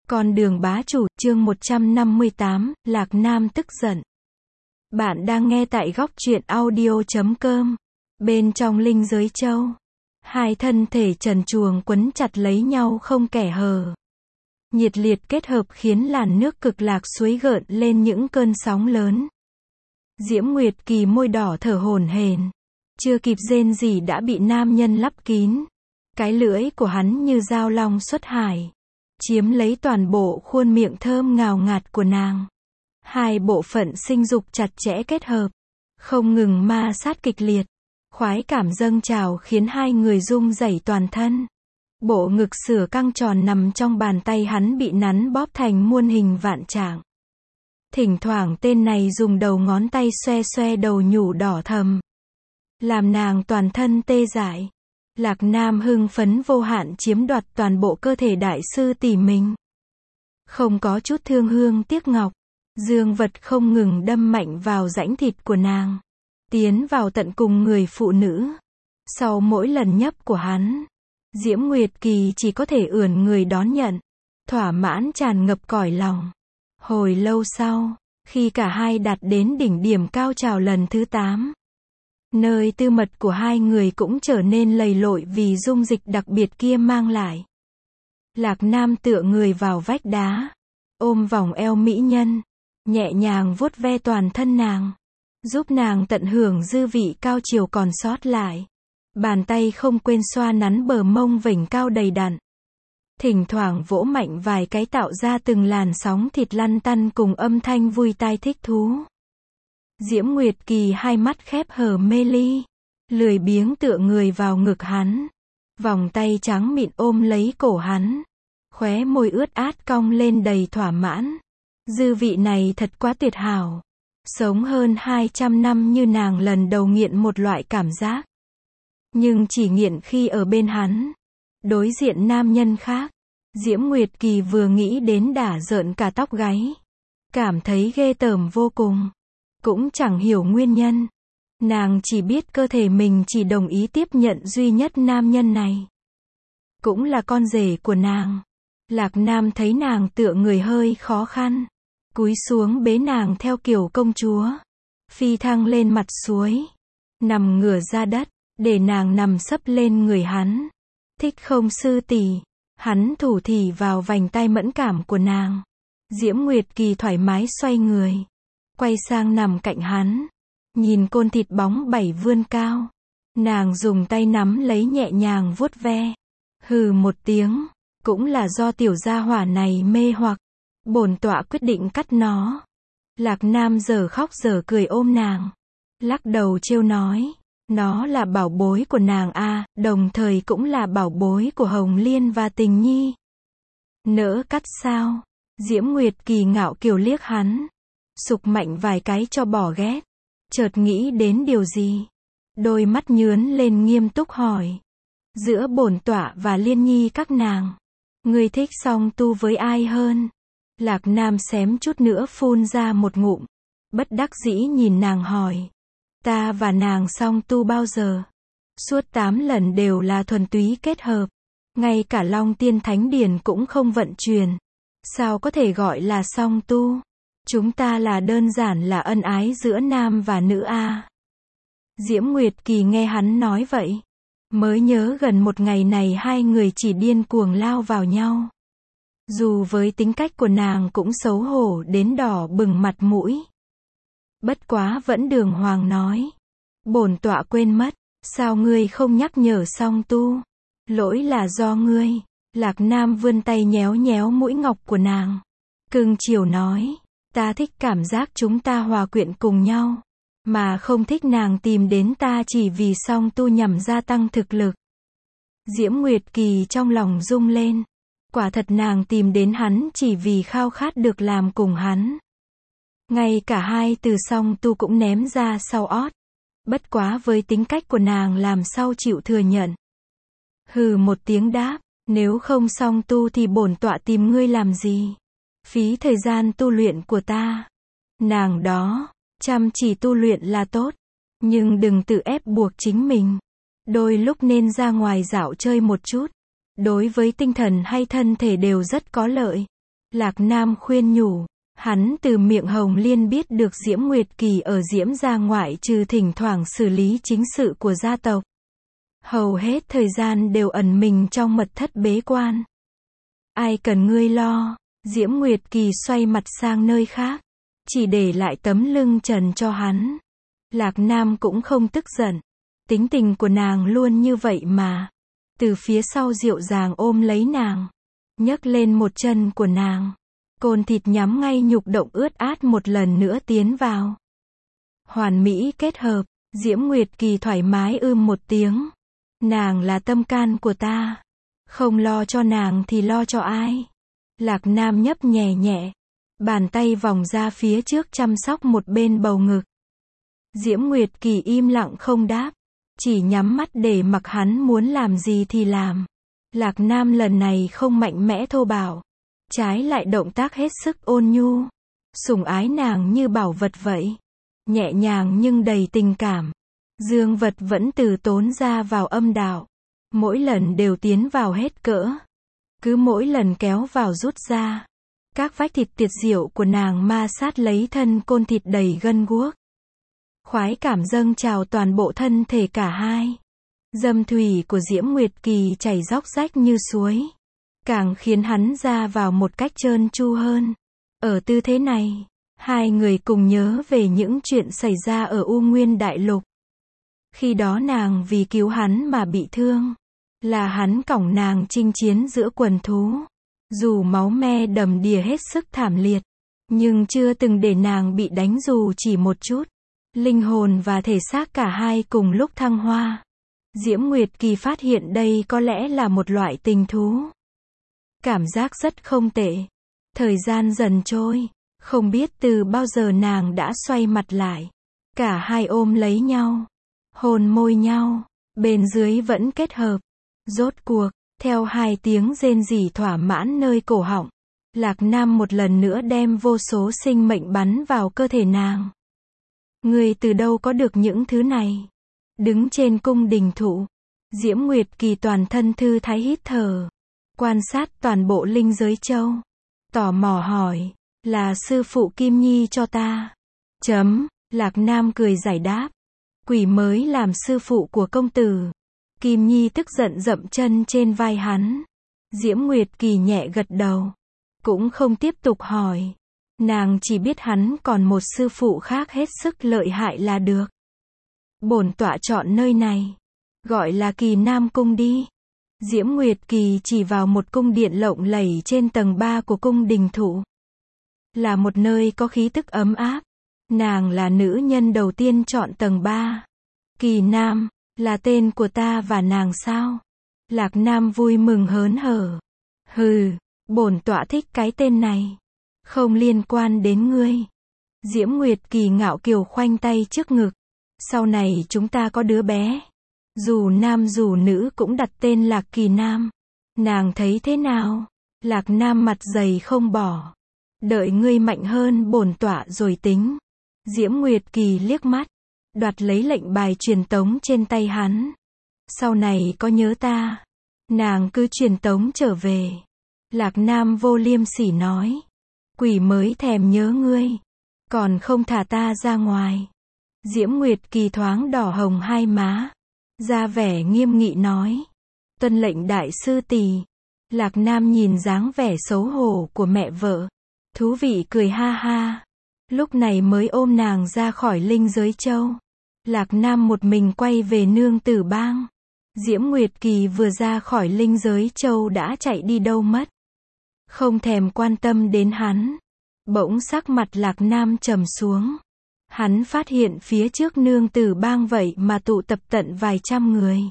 Con đường bá chủ, chương 158, Lạc Nam tức giận. Bạn đang nghe tại góc truyện audio.com. Bên trong linh giới châu, hai thân thể trần truồng quấn chặt lấy nhau không kẻ hở. Nhiệt liệt kết hợp khiến làn nước cực lạc suối gợn lên những cơn sóng lớn. Diễm Nguyệt Kỳ môi đỏ thở hổn hển, chưa kịp rên gì đã bị nam nhân lấp kín. Cái lưỡi của hắn như dao long xuất hải, chiếm lấy toàn bộ khuôn miệng thơm ngào ngạt của nàng. Hai bộ phận sinh dục chặt chẽ kết hợp, không ngừng ma sát kịch liệt. Khoái cảm dâng trào khiến hai người rung rẩy toàn thân. Bộ ngực sữa căng tròn nằm trong bàn tay hắn bị nắn bóp thành muôn hình vạn trạng. Thỉnh thoảng tên này dùng đầu ngón tay xoe xoe đầu nhũ đỏ thầm, làm nàng toàn thân tê dại. Lạc Nam hưng phấn vô hạn chiếm đoạt toàn bộ cơ thể đại sư tỷ mình. Không có chút thương hương tiếc ngọc, dương vật không ngừng đâm mạnh vào rãnh thịt của nàng, tiến vào tận cùng người phụ nữ. Sau mỗi lần nhấp của hắn, Diễm Nguyệt Kỳ chỉ có thể ưỡn người đón nhận, thỏa mãn tràn ngập cõi lòng. Hồi lâu sau, khi cả hai đạt đến đỉnh điểm cao trào lần thứ 8, nơi tư mật của hai người cũng trở nên lầy lội vì dung dịch đặc biệt kia mang lại. Lạc Nam tựa người vào vách đá, ôm vòng eo mỹ nhân, nhẹ nhàng vuốt ve toàn thân nàng, giúp nàng tận hưởng dư vị cao chiều còn sót lại. Bàn tay không quên xoa nắn bờ mông vểnh cao đầy đặn, thỉnh thoảng vỗ mạnh vài cái tạo ra từng làn sóng thịt lăn tăn cùng âm thanh vui tai thích thú. Diễm Nguyệt Kỳ hai mắt khép hờ mê ly, lười biếng tựa người vào ngực hắn, vòng tay trắng mịn ôm lấy cổ hắn, khóe môi ướt át cong lên đầy thỏa mãn. Dư vị này thật quá tuyệt hảo. Sống hơn 200 năm như nàng lần đầu nghiện một loại cảm giác, nhưng chỉ nghiện khi ở bên hắn. Đối diện nam nhân khác, Diễm Nguyệt Kỳ vừa nghĩ đến đã rợn cả tóc gáy, cảm thấy ghê tởm vô cùng. Cũng chẳng hiểu nguyên nhân. Nàng chỉ biết cơ thể mình chỉ đồng ý tiếp nhận duy nhất nam nhân này, cũng là con rể của nàng. Lạc Nam thấy nàng tựa người hơi khó khăn, cúi xuống bế nàng theo kiểu công chúa, phi thăng lên mặt suối, nằm ngửa ra đất, để nàng nằm sấp lên người hắn. Thích không sư tỷ? Hắn thủ thỉ vào vành tai mẫn cảm của nàng. Diễm Nguyệt Kỳ thoải mái xoay người, quay sang nằm cạnh hắn, nhìn côn thịt bóng bẩy vươn cao. Nàng dùng tay nắm lấy nhẹ nhàng vuốt ve. Hừ một tiếng, cũng là do tiểu gia hỏa này mê hoặc, bổn tọa quyết định cắt nó. Lạc Nam giờ khóc giờ cười ôm nàng, lắc đầu trêu nói, nó là bảo bối của nàng a, đồng thời cũng là bảo bối của Hồng Liên và Tình Nhi. Nỡ cắt sao? Diễm Nguyệt Kỳ ngạo kiều liếc hắn, sục mạnh vài cái cho bỏ ghét. Chợt nghĩ đến điều gì, đôi mắt nhướn lên nghiêm túc hỏi, giữa bổn tọa và Liên Nhi các nàng, ngươi thích song tu với ai hơn? Lạc Nam xém chút nữa phun ra một ngụm, bất đắc dĩ nhìn nàng hỏi, ta và nàng song tu bao giờ? Suốt 8 lần đều là thuần túy kết hợp, ngay cả Long Tiên Thánh Điển cũng không vận chuyển, sao có thể gọi là song tu? Chúng ta là đơn giản là ân ái giữa nam và nữ a. Diễm Nguyệt Kỳ nghe hắn nói vậy, mới nhớ gần một ngày này hai người chỉ điên cuồng lao vào nhau. Dù với tính cách của nàng cũng xấu hổ đến đỏ bừng mặt mũi, bất quá vẫn đường hoàng nói, bổn tọa quên mất, sao ngươi không nhắc nhở song tu? Lỗi là do ngươi. Lạc Nam vươn tay nhéo nhéo mũi ngọc của nàng, cưng chiều nói, ta thích cảm giác chúng ta hòa quyện cùng nhau, mà không thích nàng tìm đến ta chỉ vì song tu nhằm gia tăng thực lực. Diễm Nguyệt Kỳ trong lòng rung lên, quả thật nàng tìm đến hắn chỉ vì khao khát được làm cùng hắn. Ngay cả hai từ song tu cũng ném ra sau ót, bất quá với tính cách của nàng làm sao chịu thừa nhận. Hừ một tiếng đáp, nếu không song tu thì bổn tọa tìm ngươi làm gì? Phí thời gian tu luyện của ta. Nàng đó, chăm chỉ tu luyện là tốt, nhưng đừng tự ép buộc chính mình. Đôi lúc nên ra ngoài dạo chơi một chút, đối với tinh thần hay thân thể đều rất có lợi. Lạc Nam khuyên nhủ. Hắn từ miệng Hồng Liên biết được Diễm Nguyệt Kỳ ở Diễm gia ngoại trừ thỉnh thoảng xử lý chính sự của gia tộc, hầu hết thời gian đều ẩn mình trong mật thất bế quan. Ai cần ngươi lo. Diễm Nguyệt Kỳ xoay mặt sang nơi khác, chỉ để lại tấm lưng trần cho hắn. Lạc Nam cũng không tức giận. Tính tình của nàng luôn như vậy mà. Từ phía sau dịu dàng ôm lấy nàng, nhấc lên một chân của nàng. Côn thịt nhắm ngay nhục động ướt át một lần nữa tiến vào. Hoàn mỹ kết hợp. Diễm Nguyệt Kỳ thoải mái một tiếng. Nàng là tâm can của ta. Không lo cho nàng thì lo cho ai? Lạc Nam nhấp nhẹ nhẹ. Bàn tay vòng ra phía trước chăm sóc một bên bầu ngực. Diễm Nguyệt Kỳ im lặng không đáp. Chỉ nhắm mắt để mặc hắn muốn làm gì thì làm. Lạc Nam lần này không mạnh mẽ thô bạo. Trái lại động tác hết sức ôn nhu. Sủng ái nàng như bảo vật vậy. Nhẹ nhàng nhưng đầy tình cảm. Dương vật vẫn từ tốn ra vào âm đạo. Mỗi lần đều tiến vào hết cỡ. Cứ mỗi lần kéo vào rút ra. Các vách thịt tiệt diệu của nàng ma sát lấy thân côn thịt đầy gân guốc. Khoái cảm dâng trào toàn bộ thân thể cả hai. Dâm thủy của Diễm Nguyệt Kỳ chảy róc rách như suối. Càng khiến hắn ra vào một cách trơn tru hơn. Ở tư thế này, hai người cùng nhớ về những chuyện xảy ra ở U Nguyên Đại Lục. Khi đó nàng vì cứu hắn mà bị thương. Là hắn cõng nàng chinh chiến giữa quần thú. Dù máu me đầm đìa hết sức thảm liệt, nhưng chưa từng để nàng bị đánh dù chỉ một chút. Linh hồn và thể xác cả hai cùng lúc thăng hoa. Diễm Nguyệt Kỳ phát hiện đây có lẽ là một loại tình thú. Cảm giác rất không tệ. Thời gian dần trôi, không biết từ bao giờ nàng đã xoay mặt lại. Cả hai ôm lấy nhau, hôn môi nhau, bên dưới vẫn kết hợp. Rốt cuộc, theo hai tiếng rên rỉ thỏa mãn nơi cổ họng, Lạc Nam một lần nữa đem vô số sinh mệnh bắn vào cơ thể nàng. Ngươi từ đâu có được những thứ này? Đứng trên cung đình thụ, Diễm Nguyệt Kỳ toàn thân thư thái hít thở, quan sát toàn bộ linh giới châu. Tò mò hỏi, là sư phụ Kim Nhi cho ta. Lạc Nam cười giải đáp. Quỷ mới làm sư phụ của công tử. Kim Nhi tức giận dậm chân trên vai hắn. Diễm Nguyệt Kỳ nhẹ gật đầu. Cũng không tiếp tục hỏi. Nàng chỉ biết hắn còn một sư phụ khác hết sức lợi hại là được. Bổn tọa chọn nơi này. Gọi là Kỳ Nam Cung đi. Diễm Nguyệt Kỳ chỉ vào một cung điện lộng lẫy trên tầng 3 của cung đình thụ. Là một nơi có khí tức ấm áp. Nàng là nữ nhân đầu tiên chọn tầng 3. Kỳ Nam, là tên của ta và nàng sao? Lạc Nam vui mừng hớn hở. Hừ, bổn tọa thích cái tên này. Không liên quan đến ngươi. Diễm Nguyệt Kỳ ngạo kiều khoanh tay trước ngực. Sau này chúng ta có đứa bé. Dù nam dù nữ cũng đặt tên Lạc Kỳ Nam. Nàng thấy thế nào? Lạc Nam mặt dày không bỏ. Đợi ngươi mạnh hơn bổn tọa rồi tính. Diễm Nguyệt Kỳ liếc mắt, đoạt lấy lệnh bài truyền tống trên tay hắn. Sau này có nhớ ta, nàng cứ truyền tống trở về. Lạc Nam vô liêm sỉ nói. Quỷ mới thèm nhớ ngươi, còn không thả ta ra ngoài. Diễm Nguyệt Kỳ thoáng đỏ hồng hai má, ra vẻ nghiêm nghị nói. Tuân lệnh đại sư tỷ. Lạc Nam nhìn dáng vẻ xấu hổ của mẹ vợ, thú vị cười ha ha. Lúc này mới ôm nàng ra khỏi linh giới châu. Lạc Nam một mình quay về nương tử bang. Diễm Nguyệt Kỳ vừa ra khỏi linh giới châu đã chạy đi đâu mất. Không thèm quan tâm đến hắn. Bỗng sắc mặt Lạc Nam trầm xuống. Hắn phát hiện phía trước nương tử bang vậy mà tụ tập tận vài trăm người.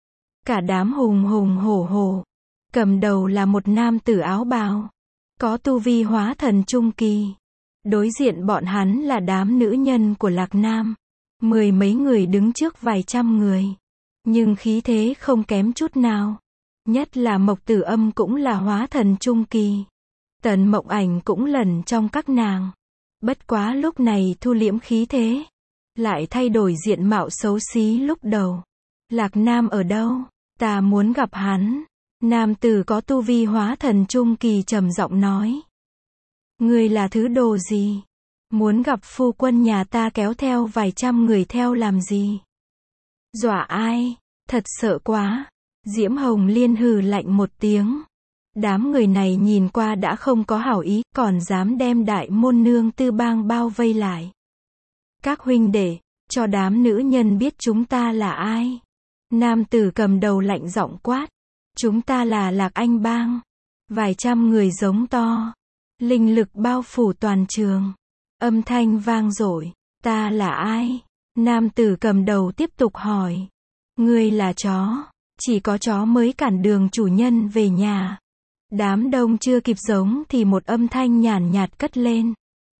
Cả đám hùng hùng hổ hổ. Cầm đầu là một nam tử áo bào, có tu vi hóa thần trung kỳ. Đối diện bọn hắn là đám nữ nhân của Lạc Nam. 10 mấy người đứng trước vài trăm người. Nhưng khí thế không kém chút nào. Nhất là Mộc Tử Âm cũng là hóa thần trung kỳ. Tần Mộng Ảnh cũng lẩn trong các nàng. Bất quá lúc này thu liễm khí thế. Lại thay đổi diện mạo xấu xí lúc đầu. Lạc Nam ở đâu? Ta muốn gặp hắn. Nam tử có tu vi hóa thần trung kỳ trầm giọng nói. Ngươi là thứ đồ gì? Muốn gặp phu quân nhà ta kéo theo vài trăm người theo làm gì? Dọa ai? Thật sợ quá. Diễm Hồng Liên hừ lạnh một tiếng. Đám người này nhìn qua đã không có hảo ý, còn dám đem đại môn nương tư bang bao vây lại. Các huynh đệ, cho đám nữ nhân biết chúng ta là ai. Nam tử cầm đầu lạnh giọng quát. Chúng ta là Lạc Anh bang. Vài trăm người giống to. Linh lực bao phủ toàn trường. Âm thanh vang dội. Ta là ai? Nam tử cầm đầu tiếp tục hỏi. Ngươi là chó. Chỉ có chó mới cản đường chủ nhân về nhà. Đám đông chưa kịp giống thì một âm thanh nhàn nhạt cất lên.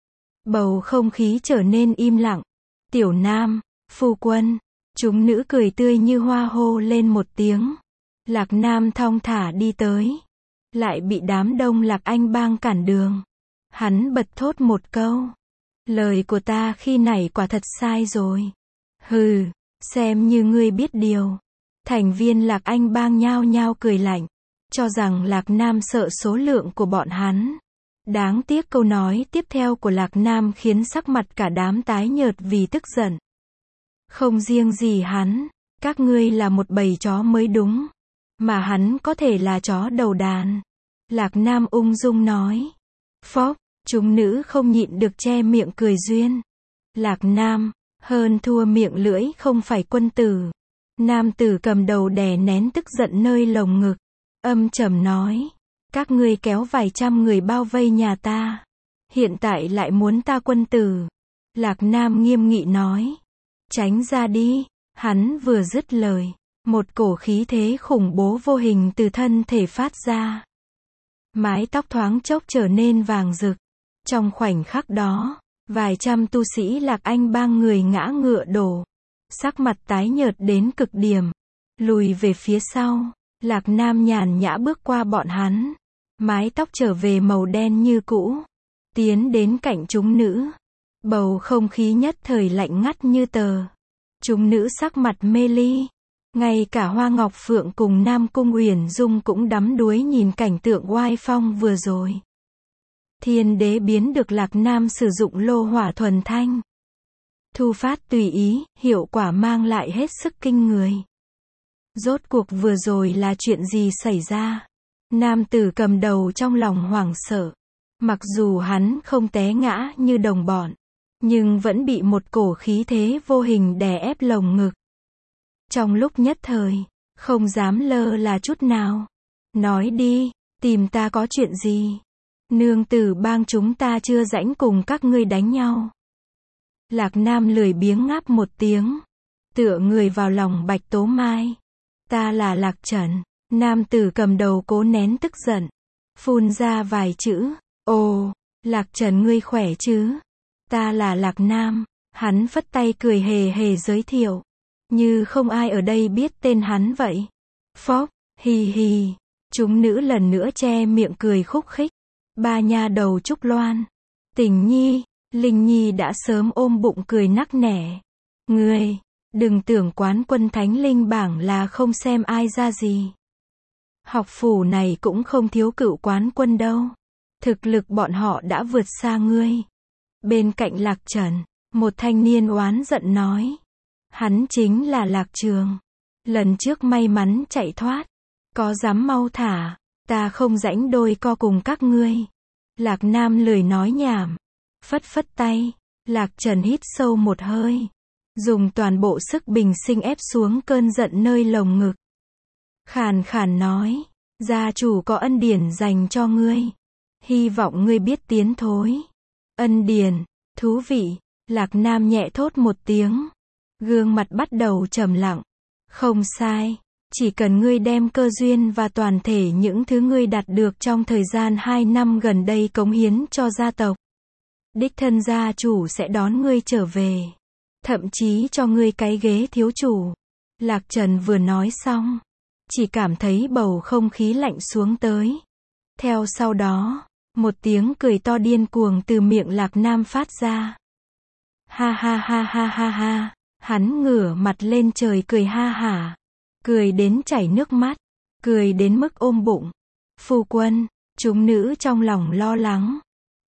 Bầu không khí trở nên im lặng. Tiểu Nam, phu quân. Chúng nữ cười tươi như hoa hô lên một tiếng. Lạc Nam thong thả đi tới. Lại bị đám đông Lạc Anh bang cản đường. Hắn bật thốt một câu. Lời của ta khi nãy quả thật sai rồi. Hừ, xem như ngươi biết điều. Thành viên Lạc Anh bang nhao nhao cười lạnh. Cho rằng Lạc Nam sợ số lượng của bọn hắn. Đáng tiếc câu nói tiếp theo của Lạc Nam khiến sắc mặt cả đám tái nhợt vì tức giận. Không riêng gì hắn, các ngươi là một bầy chó mới đúng. Mà hắn có thể là chó đầu đàn. Lạc Nam ung dung nói. Phốc, chúng nữ không nhịn được che miệng cười duyên. Lạc Nam, hơn thua miệng lưỡi không phải quân tử. Nam tử cầm đầu đè nén tức giận nơi lồng ngực. Âm trầm nói. Các ngươi kéo vài trăm người bao vây nhà ta. Hiện tại lại muốn ta quân tử. Lạc Nam nghiêm nghị nói. Tránh ra đi. Hắn vừa dứt lời. Một cổ khí thế khủng bố vô hình từ thân thể phát ra. Mái tóc thoáng chốc trở nên vàng rực. Trong khoảnh khắc đó, vài trăm tu sĩ Lạc Anh bang người ngã ngựa đổ. Sắc mặt tái nhợt đến cực điểm. Lùi về phía sau. Lạc Nam nhàn nhã bước qua bọn hắn. Mái tóc trở về màu đen như cũ. Tiến đến cạnh chúng nữ. Bầu không khí nhất thời lạnh ngắt như tờ. Chúng nữ sắc mặt mê ly. Ngay cả Hoa Ngọc Phượng cùng Nam Cung Uyển Dung cũng đắm đuối nhìn cảnh tượng oai phong vừa rồi. Thiên đế biến được Lạc Nam sử dụng lô hỏa thuần thanh. Thu phát tùy ý, hiệu quả mang lại hết sức kinh người. Rốt cuộc vừa rồi là chuyện gì xảy ra? Nam tử cầm đầu trong lòng hoảng sợ. Mặc dù hắn không té ngã như đồng bọn, nhưng vẫn bị một cổ khí thế vô hình đè ép lồng ngực. Trong lúc nhất thời, không dám lơ là chút nào. Nói đi, tìm ta có chuyện gì? Nương tử bang chúng ta chưa rảnh cùng các ngươi đánh nhau. Lạc Nam lười biếng ngáp một tiếng. Tựa người vào lòng Bạch Tố Mai. Ta là Lạc Trần. Nam tử cầm đầu cố nén tức giận. Phun ra vài chữ. Ồ, Lạc Trần ngươi khỏe chứ? Ta là Lạc Nam. Hắn phất tay cười hề hề giới thiệu. Như không ai ở đây biết tên hắn vậy. Phốc, hì hì. Chúng nữ lần nữa che miệng cười khúc khích. Ba nha đầu Trúc Loan, Tình Nhi, Linh Nhi đã sớm ôm bụng cười nắc nẻ. Ngươi, đừng tưởng quán quân thánh linh bảng là không xem ai ra gì. Học phủ này cũng không thiếu cựu quán quân đâu. Thực lực bọn họ đã vượt xa ngươi. Bên cạnh Lạc Trần, một thanh niên oán giận nói. Hắn chính là Lạc Trường. Lần trước may mắn chạy thoát. Có dám mau thả, ta không rảnh đôi co cùng các ngươi. Lạc Nam lười nói nhảm. Phất phất tay. Lạc Trần hít sâu một hơi. Dùng toàn bộ sức bình sinh ép xuống cơn giận nơi lồng ngực. Khàn khàn nói. Gia chủ có ân điển dành cho ngươi. Hy vọng ngươi biết tiến thối. Ân điển, thú vị. Lạc Nam nhẹ thốt một tiếng. Gương mặt bắt đầu trầm lặng. Không sai. Chỉ cần ngươi đem cơ duyên và toàn thể những thứ ngươi đạt được trong thời gian 2 năm gần đây cống hiến cho gia tộc. Đích thân gia chủ sẽ đón ngươi trở về. Thậm chí cho ngươi cái ghế thiếu chủ. Lạc Trần vừa nói xong. Chỉ cảm thấy bầu không khí lạnh xuống tới. Theo sau đó, một tiếng cười to điên cuồng từ miệng Lạc Nam phát ra. Ha ha ha ha ha ha. Hắn ngửa mặt lên trời cười ha hả. Cười đến chảy nước mắt. Cười đến mức ôm bụng. Phu quân, chúng nữ trong lòng lo lắng.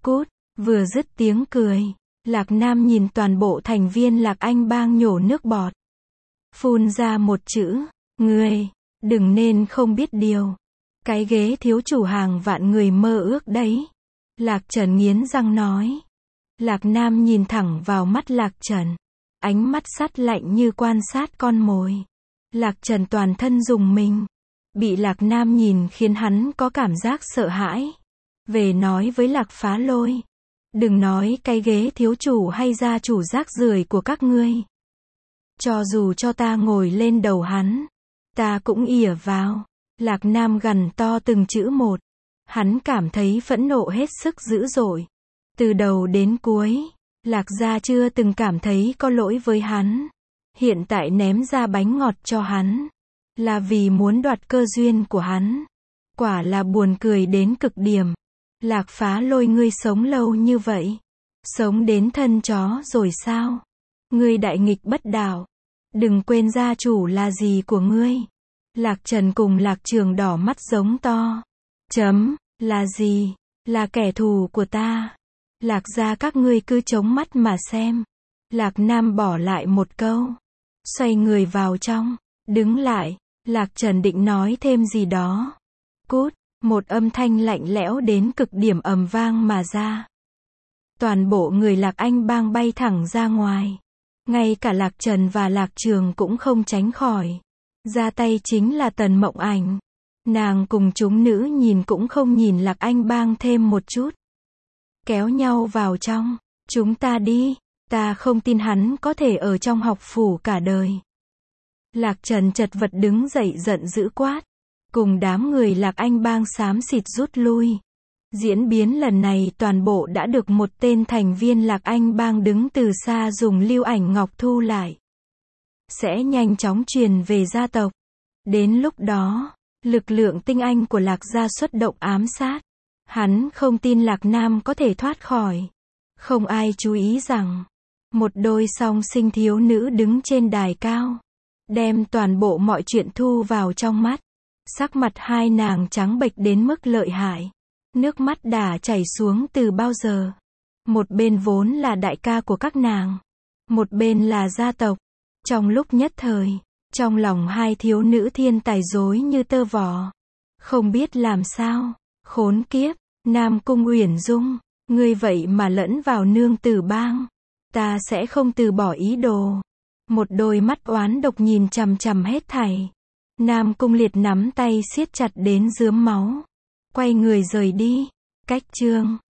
Cút, vừa dứt tiếng cười, Lạc Nam nhìn toàn bộ thành viên Lạc Anh Bang nhổ nước bọt. Phun ra một chữ, ngươi, đừng nên không biết điều. Cái ghế thiếu chủ hàng vạn người mơ ước đấy. Lạc Trần nghiến răng nói. Lạc Nam nhìn thẳng vào mắt Lạc Trần. Ánh mắt sắt lạnh như quan sát con mồi. Lạc Trần toàn thân rùng mình. Bị Lạc Nam nhìn khiến hắn có cảm giác sợ hãi. Về nói với Lạc Phá Lôi. Đừng nói cái ghế thiếu chủ hay gia chủ rác rưởi của các ngươi. Cho dù cho ta ngồi lên đầu hắn, ta cũng ỉa vào. Lạc Nam gằn to từng chữ một. Hắn cảm thấy phẫn nộ hết sức dữ dội. Từ đầu đến cuối, Lạc gia chưa từng cảm thấy có lỗi với hắn. Hiện tại ném ra bánh ngọt cho hắn, là vì muốn đoạt cơ duyên của hắn. Quả là buồn cười đến cực điểm. Lạc Phá Lôi, ngươi sống lâu như vậy, sống đến thân chó rồi sao? Ngươi đại nghịch bất đạo. Đừng quên gia chủ là gì của ngươi. Lạc Trần cùng Lạc Trường đỏ mắt giống to. Là gì? Là kẻ thù của ta. Lạc gia các ngươi cứ chống mắt mà xem. Lạc Nam bỏ lại một câu. Xoay người vào trong. Đứng lại. Lạc Trần định nói thêm gì đó. Cút. Một âm thanh lạnh lẽo đến cực điểm ầm vang mà ra. Toàn bộ người Lạc Anh Bang bay thẳng ra ngoài. Ngay cả Lạc Trần và Lạc Trường cũng không tránh khỏi. Ra tay chính là Tần Mộng Ảnh. Nàng cùng chúng nữ nhìn cũng không nhìn Lạc Anh Bang thêm một chút. Kéo nhau vào trong. Chúng ta đi. Ta không tin hắn có thể ở trong học phủ cả đời. Lạc Trần chật vật đứng dậy giận dữ quát. Cùng đám người Lạc Anh Bang xám xịt rút lui. Diễn biến lần này toàn bộ đã được một tên thành viên Lạc Anh Bang đứng từ xa dùng lưu ảnh ngọc thu lại. Sẽ nhanh chóng truyền về gia tộc. Đến lúc đó, lực lượng tinh anh của Lạc gia xuất động ám sát. Hắn không tin Lạc Nam có thể thoát khỏi. Không ai chú ý rằng, một đôi song sinh thiếu nữ đứng trên đài cao. Đem toàn bộ mọi chuyện thu vào trong mắt. Sắc mặt hai nàng trắng bệch đến mức lợi hại. Nước mắt đã chảy xuống từ bao giờ. Một bên vốn là đại ca của các nàng. Một bên là gia tộc. Trong lúc nhất thời, trong lòng hai thiếu nữ thiên tài rối như tơ vò. Không biết làm sao. Khốn kiếp, Nam Cung Uyển Dung, ngươi vậy mà lẫn vào nương tử bang. Ta sẽ không từ bỏ ý đồ. Một đôi mắt oán độc nhìn chằm chằm hết thảy. Nam Cung Liệt nắm tay siết chặt đến rướm máu. Quay người rời đi. Cách chương